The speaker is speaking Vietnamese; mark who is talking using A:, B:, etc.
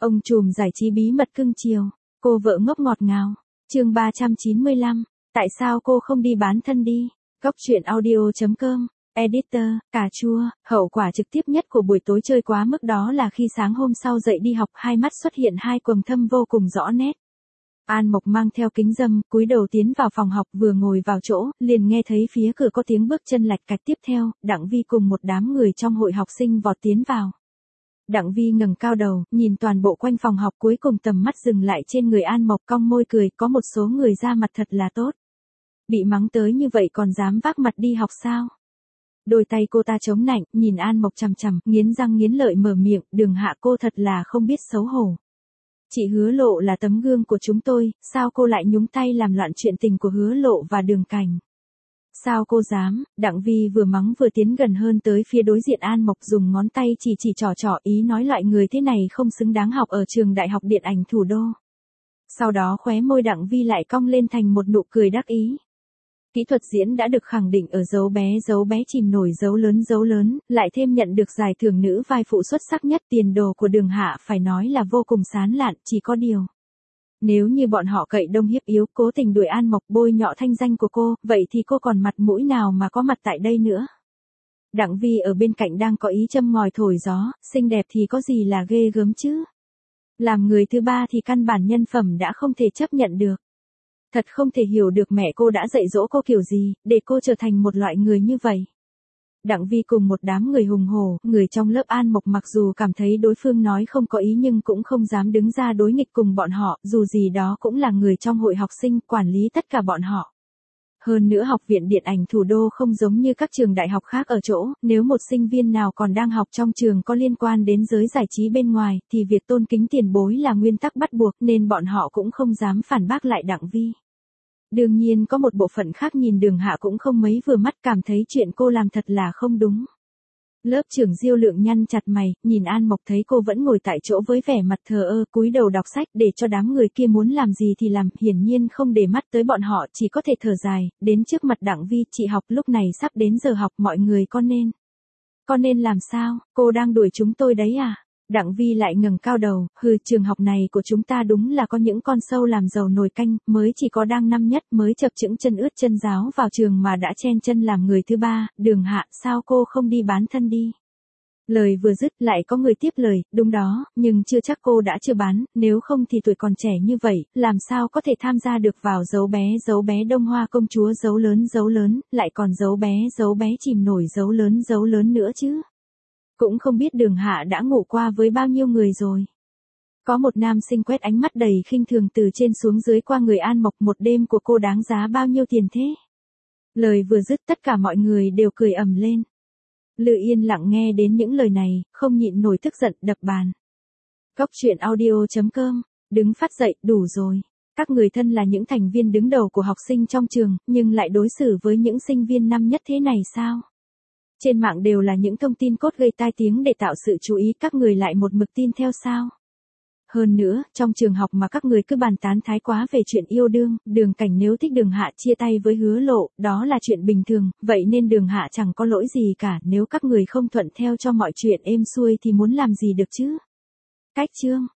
A: Ông trùm giải trí bí mật cưng chiều, cô vợ ngốc ngọt ngào. Chương 395, tại sao cô không đi bán thân đi? Góc truyện audio.com. Editor, cà chua, hậu quả trực tiếp nhất của buổi tối chơi quá mức đó là khi sáng hôm sau dậy đi học hai mắt xuất hiện hai quầng thâm vô cùng rõ nét. An Mộc mang theo kính râm, cúi đầu tiến vào phòng học vừa ngồi vào chỗ, liền nghe thấy phía cửa có tiếng bước chân lạch cạch tiếp theo, Đặng Vi cùng một đám người trong hội học sinh vọt tiến vào. Đặng Vi ngẩng cao đầu, nhìn toàn bộ quanh phòng học cuối cùng tầm mắt dừng lại trên người An Mộc cong môi cười, có một số người ra mặt thật là tốt. Bị mắng tới như vậy còn dám vác mặt đi học sao? Đôi tay cô ta chống nạnh, nhìn An Mộc chằm chằm, nghiến răng nghiến lợi mở miệng, Đường Hạ cô thật là không biết xấu hổ. Chị Hứa Lộ là tấm gương của chúng tôi, sao cô lại nhúng tay làm loạn chuyện tình của Hứa Lộ và Đường Cảnh? Sao cô dám? Đặng Vi vừa mắng vừa tiến gần hơn tới phía đối diện An Mộc dùng ngón tay chỉ trỏ ý nói loại người thế này không xứng đáng học ở trường Đại học Điện ảnh Thủ đô. Sau đó khóe môi Đặng Vi lại cong lên thành một nụ cười đắc ý. Kỹ thuật diễn đã được khẳng định ở dấu bé chìm nổi dấu lớn, lại thêm nhận được giải thưởng nữ vai phụ xuất sắc nhất, tiền đồ của Đường Hạ phải nói là vô cùng sán lạn, chỉ có điều. Nếu như bọn họ cậy đông hiếp yếu, cố tình đuổi An Mộc bôi nhọ thanh danh của cô, vậy thì cô còn mặt mũi nào mà có mặt tại đây nữa? Đặng Vi ở bên cạnh đang có ý châm ngòi thổi gió, xinh đẹp thì có gì là ghê gớm chứ? Làm người thứ ba thì căn bản nhân phẩm đã không thể chấp nhận được. Thật không thể hiểu được mẹ cô đã dạy dỗ cô kiểu gì, để cô trở thành một loại người như vậy. Đặng Vi cùng một đám người hùng hổ, người trong lớp An Mộc mặc dù cảm thấy đối phương nói không có ý nhưng cũng không dám đứng ra đối nghịch cùng bọn họ, dù gì đó cũng là người trong hội học sinh, quản lý tất cả bọn họ. Hơn nữa Học viện Điện ảnh Thủ đô không giống như các trường đại học khác ở chỗ, nếu một sinh viên nào còn đang học trong trường có liên quan đến giới giải trí bên ngoài, thì việc tôn kính tiền bối là nguyên tắc bắt buộc nên bọn họ cũng không dám phản bác lại Đặng Vi. Đương nhiên có một bộ phận khác nhìn Đường Hạ cũng không mấy vừa mắt, cảm thấy chuyện cô làm thật là không đúng. Lớp trưởng Diêu Lượng nhăn chặt mày, nhìn An Mộc thấy cô vẫn ngồi tại chỗ với vẻ mặt thờ ơ, cúi đầu đọc sách để cho đám người kia muốn làm gì thì làm, hiển nhiên không để mắt tới bọn họ, chỉ có thể thở dài, đến trước mặt Đặng Vi, chị học lúc này sắp đến giờ học, mọi người con nên làm sao, cô đang đuổi chúng tôi đấy à? Đặng Vi lại ngẩng cao đầu, trường học này của chúng ta đúng là có những con sâu làm giàu nồi canh, mới chỉ có đang năm nhất mới chập chững chân ướt chân ráo vào trường mà đã chen chân làm người thứ ba, Đường Hạ, sao cô không đi bán thân đi? Lời vừa dứt lại có người tiếp lời, đúng đó, nhưng chưa chắc cô đã chưa bán, nếu không thì tuổi còn trẻ như vậy, làm sao có thể tham gia được vào dấu bé Đông Hoa công chúa dấu lớn, lại còn dấu bé chìm nổi dấu lớn nữa chứ? Cũng không biết Đường Hạ đã ngủ qua với bao nhiêu người rồi. Có một nam sinh quét ánh mắt đầy khinh thường từ trên xuống dưới qua người An Mộc, một đêm của cô đáng giá bao nhiêu tiền thế? Lời vừa dứt tất cả mọi người đều cười ầm lên. Lự yên lặng nghe đến những lời này, không nhịn nổi tức giận đập bàn. Góc truyện audio.com, đứng phát dậy, đủ rồi. Các người thân là những thành viên đứng đầu của học sinh trong trường, nhưng lại đối xử với những sinh viên năm nhất thế này sao? Trên mạng đều là những thông tin cốt gây tai tiếng để tạo sự chú ý, các người lại một mực tin theo sao? Hơn nữa, trong trường học mà các người cứ bàn tán thái quá về chuyện yêu đương, Đường Cảnh nếu thích Đường Hạ chia tay với Hứa Lộ, đó là chuyện bình thường, vậy nên Đường Hạ chẳng có lỗi gì cả, nếu các người không thuận theo cho mọi chuyện êm xuôi thì muốn làm gì được chứ? Cách chương